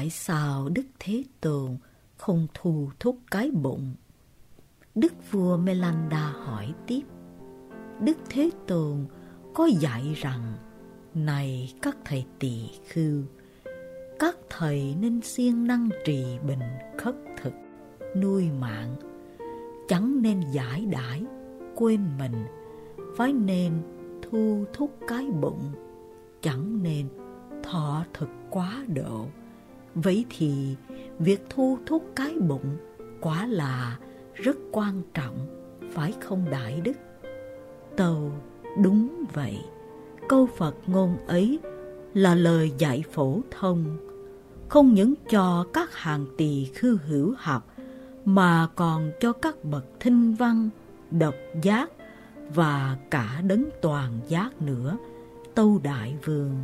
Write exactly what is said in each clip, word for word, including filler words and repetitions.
tại sao Đức Thế Tôn không thu thúc cái bụng? Đức vua Melanda hỏi tiếp. Đức Thế Tôn có dạy rằng, này các thầy tỳ khưu, các thầy nên siêng năng trì bình khất thực, nuôi mạng, chẳng nên giải đãi, quên mình, phải nên thu thúc cái bụng, chẳng nên thọ thực quá độ. Vậy thì việc thu thúc cái bụng quả là rất quan trọng, phải không đại đức? Tâu, đúng vậy. Câu Phật ngôn ấy là lời dạy phổ thông, không những cho các hàng tỳ khưu hữu học, mà còn cho các bậc thinh văn, độc giác và cả đấng toàn giác nữa. Tâu Đại Vương,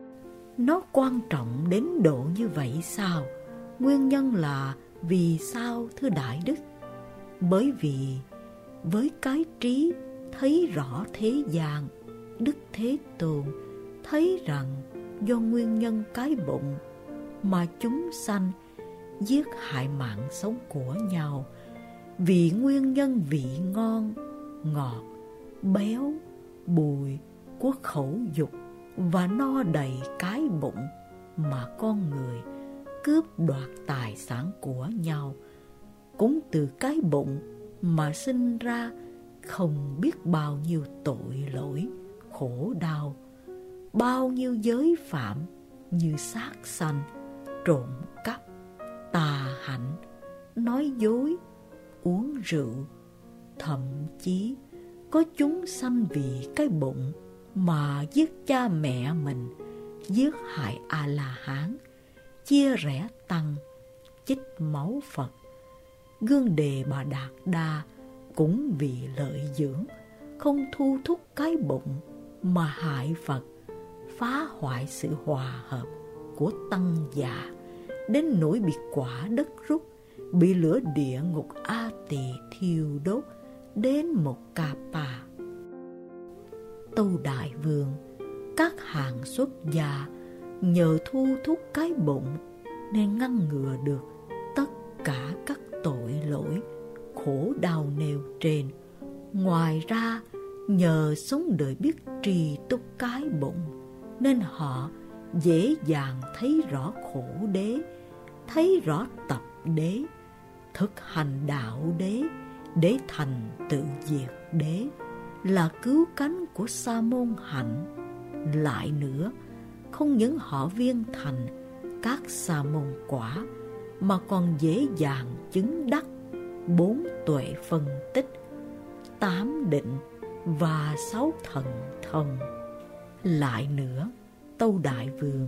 nó quan trọng đến độ như vậy sao? Nguyên nhân là vì sao thưa Đại Đức? Bởi vì với cái trí thấy rõ thế gian, Đức Thế Tôn thấy rằng do nguyên nhân cái bụng mà chúng sanh giết hại mạng sống của nhau, vì nguyên nhân vị ngon, ngọt, béo, bùi của khẩu dục và no đầy cái bụng mà con người cướp đoạt tài sản của nhau. Cũng từ cái bụng mà sinh ra không biết bao nhiêu tội lỗi, khổ đau, bao nhiêu giới phạm như sát sanh, trộm cắp, tà hạnh, nói dối, uống rượu. Thậm chí có chúng sanh vì cái bụng mà giết cha mẹ mình, giết hại A-la-hán, chia rẽ tăng, chích máu Phật. Gương Đề Bà Đạt Đa cũng vì lợi dưỡng, không thu thúc cái bụng mà hại Phật, phá hoại sự hòa hợp của tăng già, đến nỗi bị quả đất rút, bị lửa địa ngục A Tỳ thiêu đốt đến một ca pa. Tâu Đại Vương, các hàng xuất gia nhờ thu thúc cái bụng nên ngăn ngừa được tất cả các tội lỗi, khổ đau nêu trên. Ngoài ra, nhờ sống đời biết trì túc cái bụng nên họ dễ dàng thấy rõ khổ đế, thấy rõ tập đế, thực hành đạo đế để thành tự diệt đế, là cứu cánh của sa môn hạnh. Lại nữa, không những họ viên thành các sa môn quả mà còn dễ dàng chứng đắc bốn tuệ phân tích, tám định và sáu thần thông. Lại nữa, Tâu Đại Vương,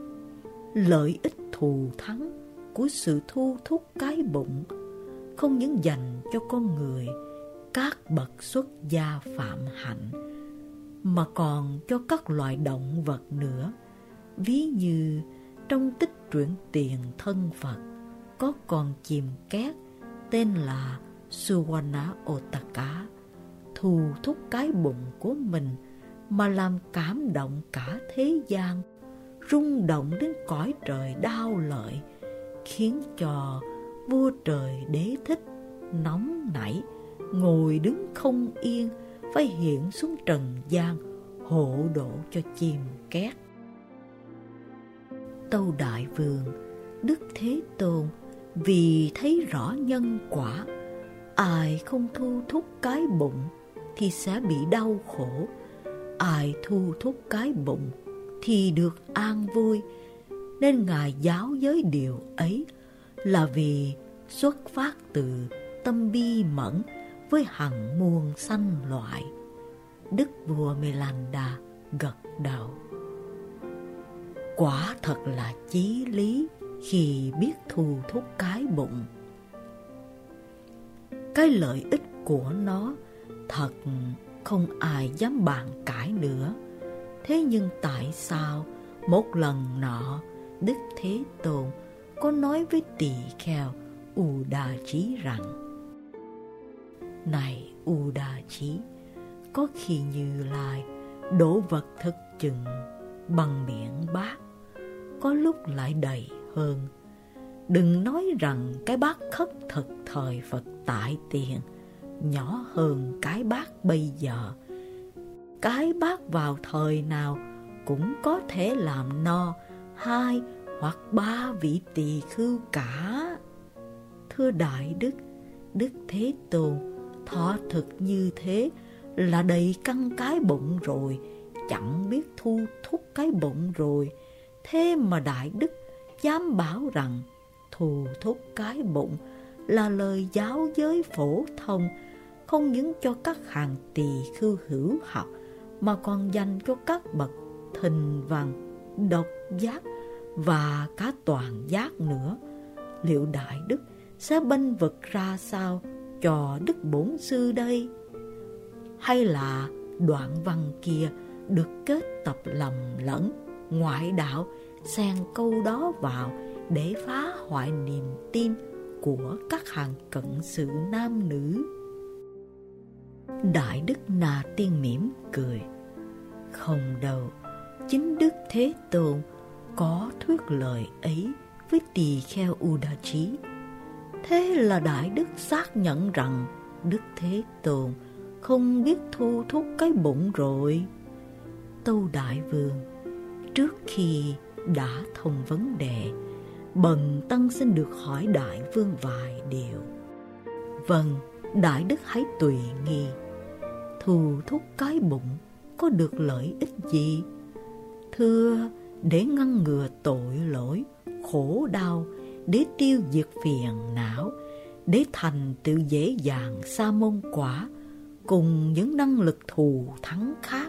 lợi ích thù thắng của sự thu thúc cái bụng không những dành cho con người, các bậc xuất gia phạm hạnh, mà còn cho các loài động vật nữa. Ví như trong tích truyện Tiền Thân Phật có con chim két tên là Suwana Otaka, thu thúc cái bụng của mình mà làm cảm động cả thế gian, rung động đến cõi trời đau lợi, khiến cho vua trời Đế Thích nóng nảy, ngồi đứng không yên, phải hiện xuống trần gian hộ độ cho chim két. Tâu Đại Vương, Đức Thế Tôn vì thấy rõ nhân quả, ai không thu thúc cái bụng thì sẽ bị đau khổ, ai thu thúc cái bụng thì được an vui. Nên Ngài giáo giới điều ấy là vì xuất phát từ tâm bi mẫn với hằng muôn sanh loại. Đức vua Melanda gật đầu. Quả thật là chí lý khi biết thu thúc cái bụng. Cái lợi ích của nó thật không ai dám bàn cãi nữa. Thế nhưng tại sao một lần nọ Đức Thế Tôn có nói với tỳ kheo U-đa-chí rằng: Này U-đa-chí, có khi Như Lai đổ vật thức chừng bằng miệng bát, có lúc lại đầy hơn, Đừng nói rằng cái bát khất thực thời Phật tại tiền nhỏ hơn cái bát bây giờ. Cái bát vào thời nào cũng có thể làm no hai hoặc ba vị tỳ khưu cả. Thưa Đại Đức, Đức Thế Tôn thọ thực như thế là đầy căng cái bụng rồi, chẳng biết thu thúc cái bụng rồi. Thế mà Đại Đức dám bảo rằng thu thúc cái bụng là lời giáo giới phổ thông, không những cho các hàng tỳ khưu hữu học, mà còn dành cho các bậc thình văn, độc giác và cả toàn giác nữa. Liệu Đại Đức sẽ bênh vực ra sao cho Đức Bổn Sư đây? Hay là đoạn văn kia được kết tập lầm lẫn, ngoại đạo xen câu đó vào để phá hoại niềm tin của các hàng cận sự nam nữ? Đại Đức Na Tiên mỉm cười. Không đâu, chính Đức Thế Tôn có thuyết lời ấy với tỳ kheo Udachi. Thế là Đại Đức xác nhận rằng Đức Thế Tôn không biết thu thúc cái bụng rồi. Tâu Đại Vương, trước khi đã thông vấn đề, bần tăng xin được hỏi Đại Vương vài điều. Vâng, Đại Đức hãy tùy nghi. Thu thúc cái bụng có được lợi ích gì? Thưa, để ngăn ngừa tội lỗi, khổ đau, để tiêu diệt phiền não, để thành tựu dễ dàng sa môn quả, cùng những năng lực thù thắng khác.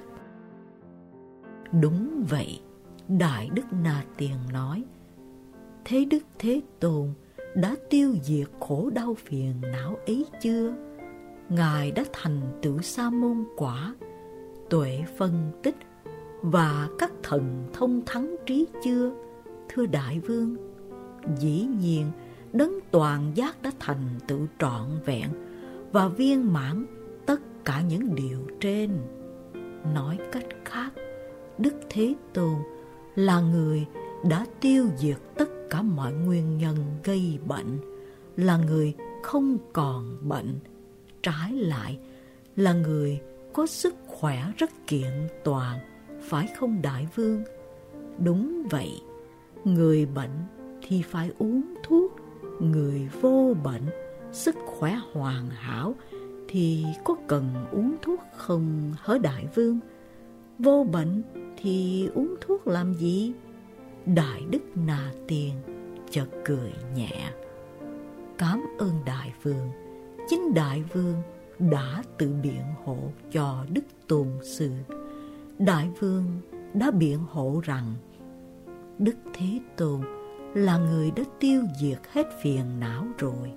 Đúng vậy, Đại Đức Na Tiên nói. Thế Đức Thế Tôn đã tiêu diệt khổ đau phiền não ấy chưa? Ngài đã thành tựu sa môn quả, tuệ phân tích và các thần thông thắng trí chưa? Thưa Đại Vương, dĩ nhiên đấng toàn giác đã thành tựu trọn vẹn và viên mãn tất cả những điều trên. Nói cách khác, Đức Thế Tôn là người đã tiêu diệt tất cả mọi nguyên nhân gây bệnh, là người không còn bệnh. Trái lại, là người có sức khỏe rất kiện toàn, phải không Đại Vương? Đúng vậy, người bệnh thì phải uống thuốc, người vô bệnh, sức khỏe hoàn hảo thì có cần uống thuốc không hả Đại Vương? Vô bệnh thì uống thuốc làm gì? Đại Đức Na Tiên chợt cười nhẹ. Cảm ơn Đại Vương, chính Đại Vương đã tự biện hộ cho Đức Tôn Sư. Đại Vương đã biện hộ rằng Đức Thế Tôn là người đã tiêu diệt hết phiền não rồi,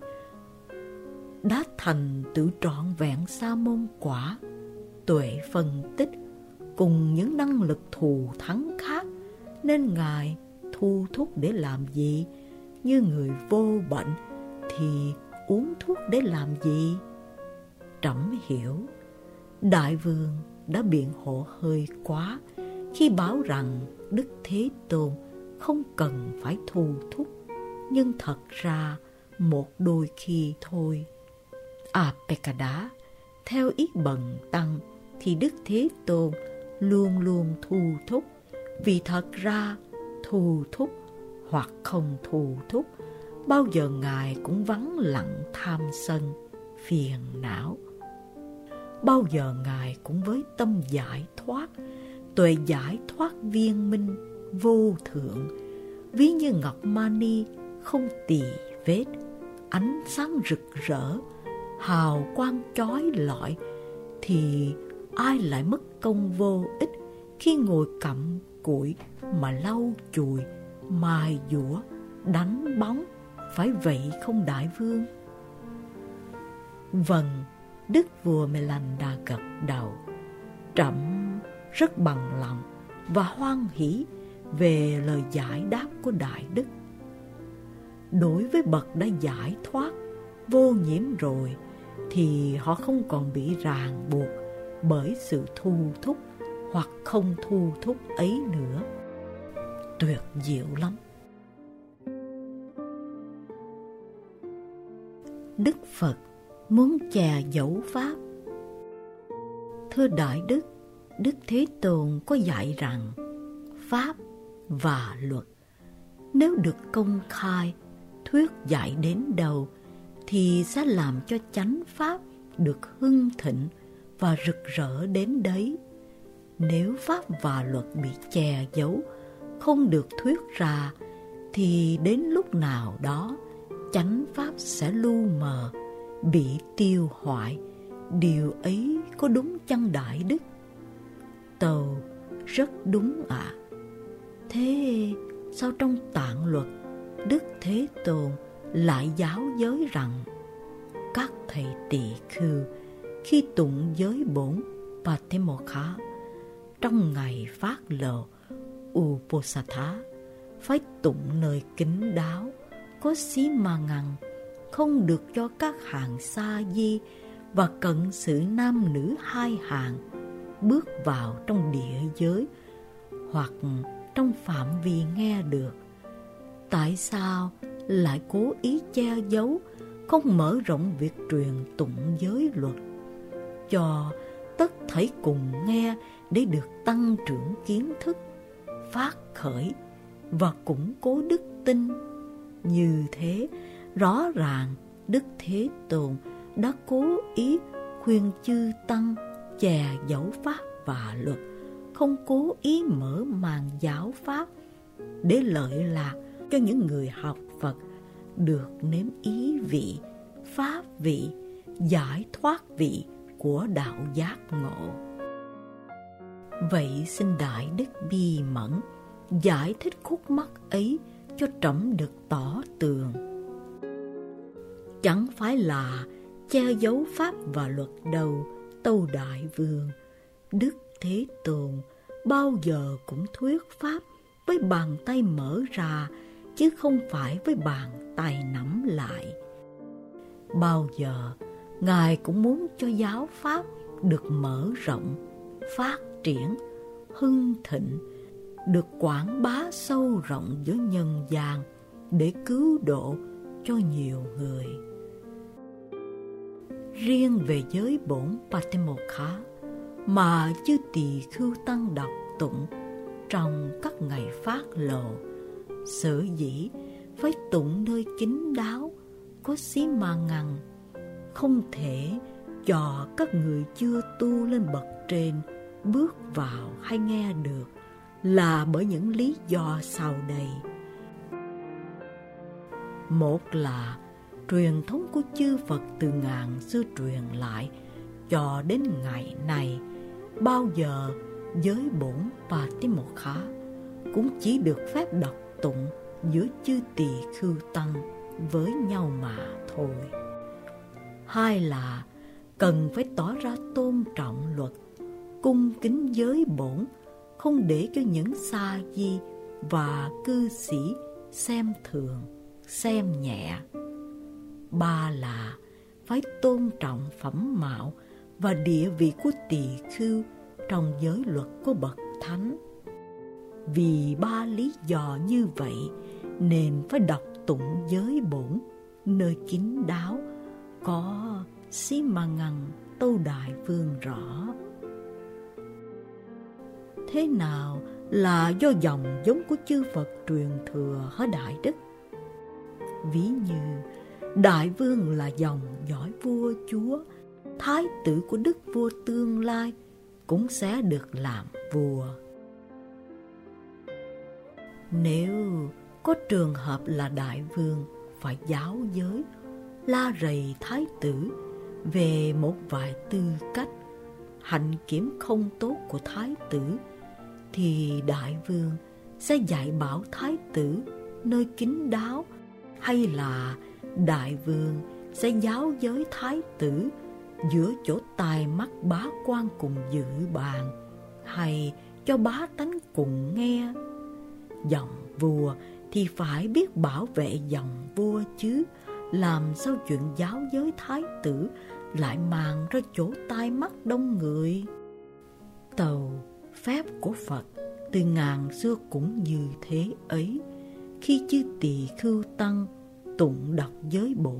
đã thành tựu trọn vẹn sa môn quả, tuệ phân tích cùng những năng lực thù thắng khác, nên Ngài thu thuốc để làm gì? Như người vô bệnh thì uống thuốc để làm gì? Trẫm hiểu, Đại Vương đã biện hộ hơi quá khi bảo rằng Đức Thế Tôn không cần phải thu thuốc, nhưng thật ra một đôi khi thôi. À Pekada, theo ý bần tăng thì Đức Thế Tôn luôn luôn thu thúc, vì thật ra thu thúc hoặc không thu thúc, bao giờ Ngài cũng vắng lặng tham sân, phiền não. Bao giờ Ngài cũng với tâm giải thoát, tuệ giải thoát viên minh, vô thượng, ví như ngọc mani không tì vết, ánh sáng rực rỡ, hào quang chói lọi, thì ai lại mất công vô ích khi ngồi cặm cụi mà lau chùi, mài dũa, đánh bóng, phải vậy không Đại Vương? Vâng, Đức vua Melanda gật đầu. Trẫm rất bằng lòng và hoan hỷ về lời giải đáp của Đại Đức. Đối với bậc đã giải thoát, vô nhiễm rồi, thì họ không còn bị ràng buộc bởi sự thu thúc hoặc không thu thúc ấy nữa. Tuyệt diệu lắm. Đức Phật muốn che giấu Pháp. Thưa Đại Đức, Đức Thế Tôn có dạy rằng Pháp và luật nếu được công khai thuyết dạy đến đâu thì sẽ làm cho chánh Pháp được hưng thịnh và rực rỡ đến đấy. Nếu Pháp và luật bị che giấu, không được thuyết ra, thì đến lúc nào đó chánh Pháp sẽ lu mờ, bị tiêu hoại. Điều ấy có đúng chăng Đại Đức? Tâu: rất đúng ạ. À. Thế sao trong Tạng Luật, Đức Thế Tôn lại giáo giới rằng các thầy tỳ khưu khi tụng giới bổn Patimokha trong ngày phát lộ Uposatha phải tụng nơi kín đáo, có xí ma ngăn, không được cho các hàng sa di và cận sự nam nữ hai hàng bước vào trong địa giới hoặc trong phạm vi nghe được. Tại sao lại cố ý che giấu, không mở rộng việc truyền tụng giới luật, cho tất thảy cùng nghe để được tăng trưởng kiến thức, phát khởi và củng cố đức tin? Như thế, rõ ràng Đức Thế Tôn đã cố ý khuyên chư tăng che giấu Pháp và luật, không cố ý mở màn giáo Pháp để lợi lạc cho những người học Phật được nếm ý vị, pháp vị, giải thoát vị của đạo giác ngộ. Vậy xin Đại Đức bi mẫn giải thích khúc mắc ấy cho trẫm được tỏ tường. Chẳng phải là che giấu Pháp và luật đâu, tâu Đại Vương. Đức Thế Tôn bao giờ cũng thuyết Pháp với bàn tay mở ra, chứ không phải với bàn tay nắm lại. Bao giờ Ngài cũng muốn cho giáo Pháp được mở rộng, phát triển, hưng thịnh, được quảng bá sâu rộng giữa nhân gian để cứu độ cho nhiều người. Riêng về giới bổn Patimokha mà chư tỳ khưu tăng đọc tụng trong các ngày phát lộ, sở dĩ phải tụng nơi kín đáo, có xí ma ngăn, không thể cho các người chưa tu lên bậc trên bước vào hay nghe được, là bởi những lý do sau đây. Một là truyền thống của chư Phật từ ngàn xưa truyền lại cho đến ngày này, bao giờ giới bổn Patimokha cũng chỉ được phép đọc tụng giữa chư tỳ khưu tăng với nhau mà thôi. Hai là cần phải tỏ ra tôn trọng luật, cung kính giới bổn, không để cho những sa di và cư sĩ xem thường, xem nhẹ. Ba là phải tôn trọng phẩm mạo và địa vị của tỳ khưu trong giới luật của bậc thánh. Vì ba lý do như vậy nên phải đọc tụng giới bổn nơi kín đáo, có xí ma ngăn, tâu Đại Vương rõ. Thế nào là do dòng giống của chư Phật truyền thừa hả Đại Đức? Ví như Đại Vương là dòng dõi vua chúa, thái tử của đức vua tương lai cũng sẽ được làm vua. Nếu có trường hợp là Đại Vương phải giáo giới, la rầy thái tử về một vài tư cách, hạnh kiểm không tốt của thái tử, thì Đại Vương sẽ dạy bảo thái tử nơi kín đáo, hay là Đại Vương sẽ giáo giới thái tử giữa chỗ tai mắt bá quan cùng dự bàn, hay cho bá tánh cùng nghe? Dòng vua thì phải biết bảo vệ dòng vua chứ, làm sao chuyện giáo giới thái tử lại màng ra chỗ tai mắt đông người? Tâu: phép của Phật từ ngàn xưa cũng như thế ấy. Khi chư tỳ khưu tăng tụng đọc giới bổn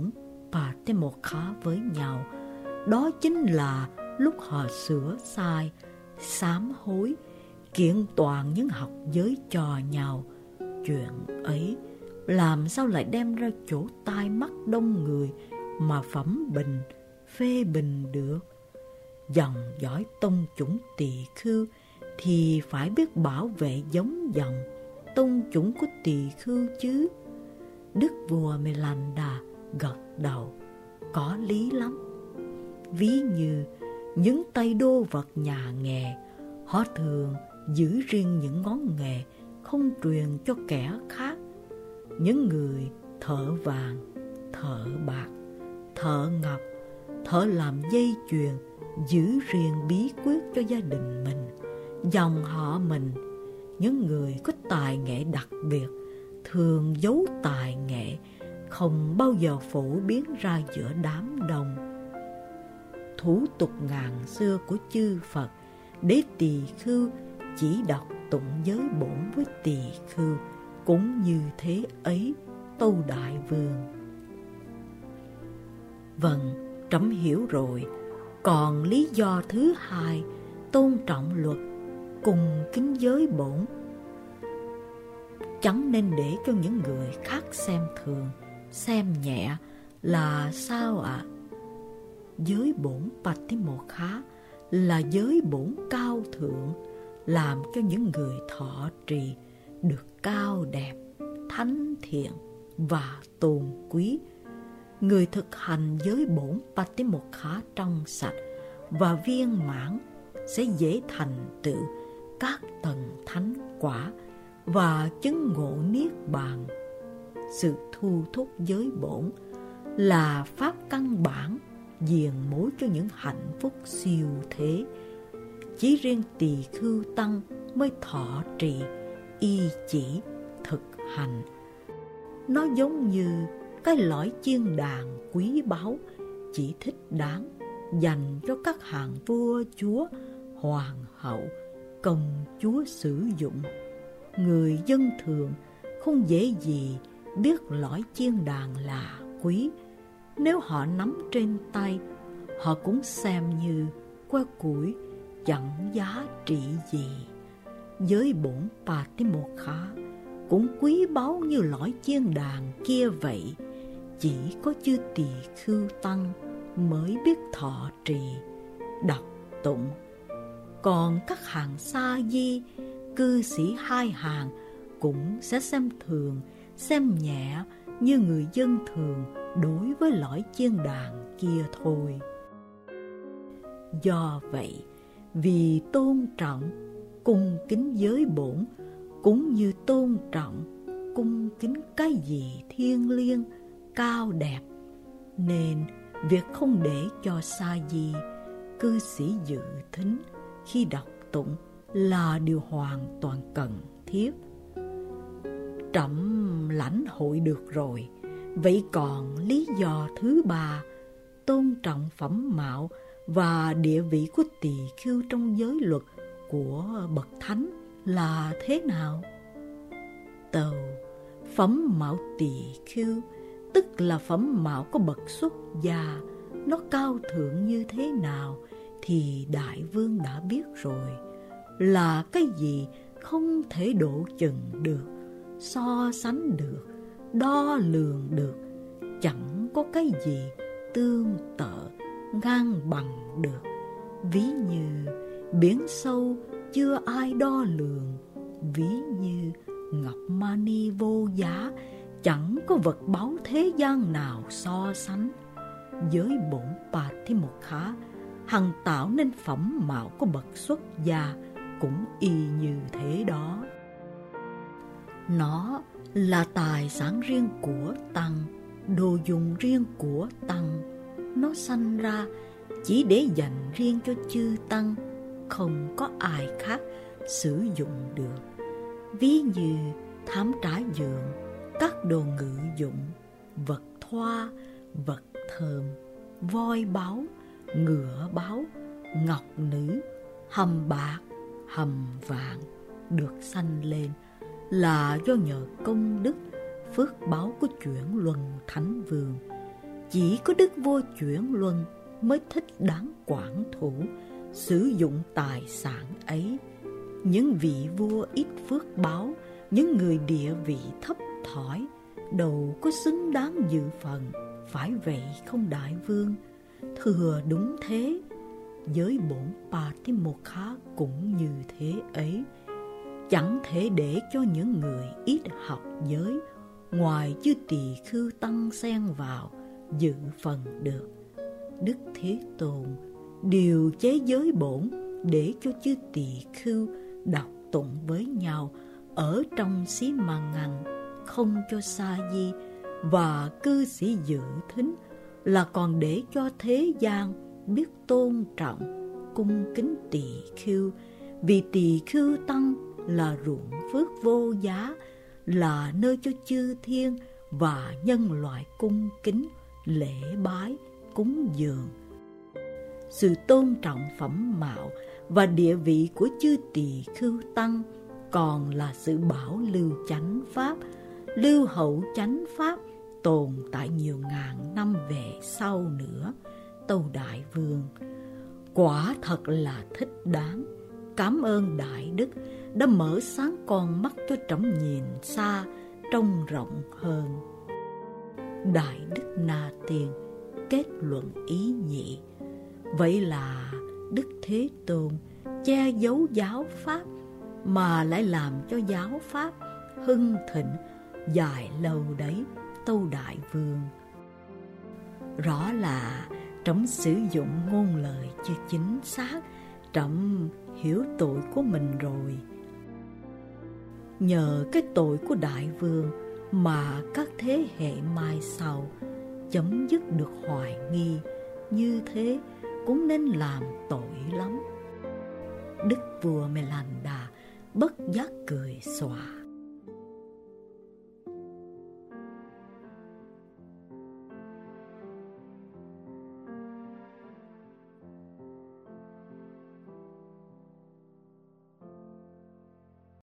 Patimokkha với nhau. Đó chính là lúc họ sửa sai, sám hối, kiện toàn những học giới cho nhau. Chuyện ấy làm sao lại đem ra chỗ tai mắt đông người mà phẩm bình, phê bình được? Dòng dõi tông chủng Tỳ Khưu thì phải biết bảo vệ giống dòng tông chủng của Tỳ Khưu chứ. Đức vua Melanda gật đầu, có lý lắm. Ví như những tay đô vật nhà nghề, họ thường giữ riêng những ngón nghề không truyền cho kẻ khác. Những người thợ vàng, thợ bạc, thợ ngọc, thợ làm dây chuyền giữ riêng bí quyết cho gia đình mình, dòng họ mình. Những người có tài nghệ đặc biệt thường giấu tài nghệ, không bao giờ phổ biến ra giữa đám đông. Thủ tục ngàn xưa của chư Phật để tỳ khưu chỉ đọc tụng giới bổn với tỳ khưu cũng như thế ấy, Tâu Đại Vương. Vâng, trẫm hiểu rồi. Còn lý do thứ hai, tôn trọng luật, cùng kính giới bổn, chẳng nên để cho những người khác xem thường, xem nhẹ là sao ạ? À? Giới bổn Patimokkha là giới bổn cao thượng, làm cho những người thọ trì được cao đẹp, thánh thiện và tôn quý. Người thực hành giới bổn Patimokkha trong sạch và viên mãn sẽ dễ thành tựu các tầng thánh quả và chứng ngộ niết bàn. Sự thu thúc giới bổn là pháp căn bản diền mối cho những hạnh phúc siêu thế. Chỉ riêng tỳ khưu tăng mới thọ trì, y chỉ, thực hành. Nó giống như cái lõi chiên đàn quý báu, chỉ thích đáng dành cho các hàng vua chúa, hoàng hậu, công chúa sử dụng. Người dân thường không dễ gì biết lõi chiên đàn là quý. Nếu họ nắm trên tay, họ cũng xem như que củi chẳng giá trị gì. Giới bổn Patimokkha cũng quý báu như lõi chiên đàn kia vậy. Chỉ có chư tỳ khưu tăng mới biết thọ trì, đọc tụng. Còn các hàng sa di, cư sĩ hai hàng cũng sẽ xem thường, xem nhẹ như người dân thường đối với lõi chiên đàn kia thôi. Do vậy, vì tôn trọng, cung kính giới bổn, cũng như tôn trọng, cung kính cái gì thiêng liêng, cao đẹp, nên việc không để cho sa di, cư sĩ dự thính khi đọc tụng là điều hoàn toàn cần thiết. Trẫm lãnh hội được rồi. Vậy còn lý do thứ ba, tôn trọng phẩm mạo và địa vị của tỳ khưu trong giới luật của bậc thánh là thế nào? Tâu, phẩm mạo tỳ khưu tức là phẩm mạo có bậc xuất gia, nó cao thượng như thế nào thì Đại Vương đã biết rồi. Là cái gì không thể độ chừng được, so sánh được, đo lường được, chẳng có cái gì tương tự, ngang bằng được. Ví như biển sâu chưa ai đo lường, ví như ngọc mani vô giá, chẳng có vật báu thế gian nào so sánh. Giới bổn Patimokkha hằng tạo nên phẩm mạo của bậc xuất gia cũng y như thế đó. Nó là tài sản riêng của tăng, đồ dùng riêng của tăng. Nó sanh ra chỉ để dành riêng cho chư tăng, không có ai khác sử dụng được. Ví như thảm trải giường, các đồ ngự dụng, vật thoa, vật thơm, voi báo, ngựa báo, ngọc nữ, hầm bạc, hầm vàng được sanh lên là do nhờ công đức, phước báo của chuyển luân thánh vương. Chỉ có đức vua Chuyển Luân mới thích đáng quản thủ, sử dụng tài sản ấy. Những vị vua ít phước báo, những người địa vị thấp thỏi, đâu có xứng đáng dự phần, phải vậy không đại vương? Thưa đúng thế, giới bổn Patimokkha cũng như thế ấy. Chẳng thể để cho những người ít học giới, ngoài chư tỳ khưu tăng xen vào dự phần được. Đức Thế Tôn điều chế giới bổn để cho chư tỳ khưu đọc tụng với nhau ở trong xí ma ngăn, không cho sa di, và cư sĩ dự thính, là còn để cho thế gian biết tôn trọng, cung kính tỳ khưu, vì tỳ khưu tăng là ruộng phước vô giá, là nơi cho chư thiên và nhân loại cung kính, lễ bái, cúng dường. Sự tôn trọng phẩm mạo và địa vị của chư tỳ khưu tăng còn là sự bảo lưu chánh pháp, lưu hậu chánh pháp tồn tại nhiều ngàn năm về sau nữa. Tâu Đại Vương, quả thật là thích đáng. Cảm ơn Đại Đức đã mở sáng con mắt cho trẫm nhìn xa, trông rộng hơn. Đại Đức Na Tiên kết luận ý nhị. Vậy là Đức Thế Tôn che giấu giáo pháp mà lại làm cho giáo pháp hưng thịnh dài lâu đấy, Tâu Đại Vương. Rõ là trẫm sử dụng ngôn lời chưa chính xác, trẫm hiểu tội của mình rồi. Nhờ cái tội của Đại Vương mà các thế hệ mai sau chấm dứt được hoài nghi, như thế cũng nên làm tội lắm. Đức vua Melanda bất giác cười xòa.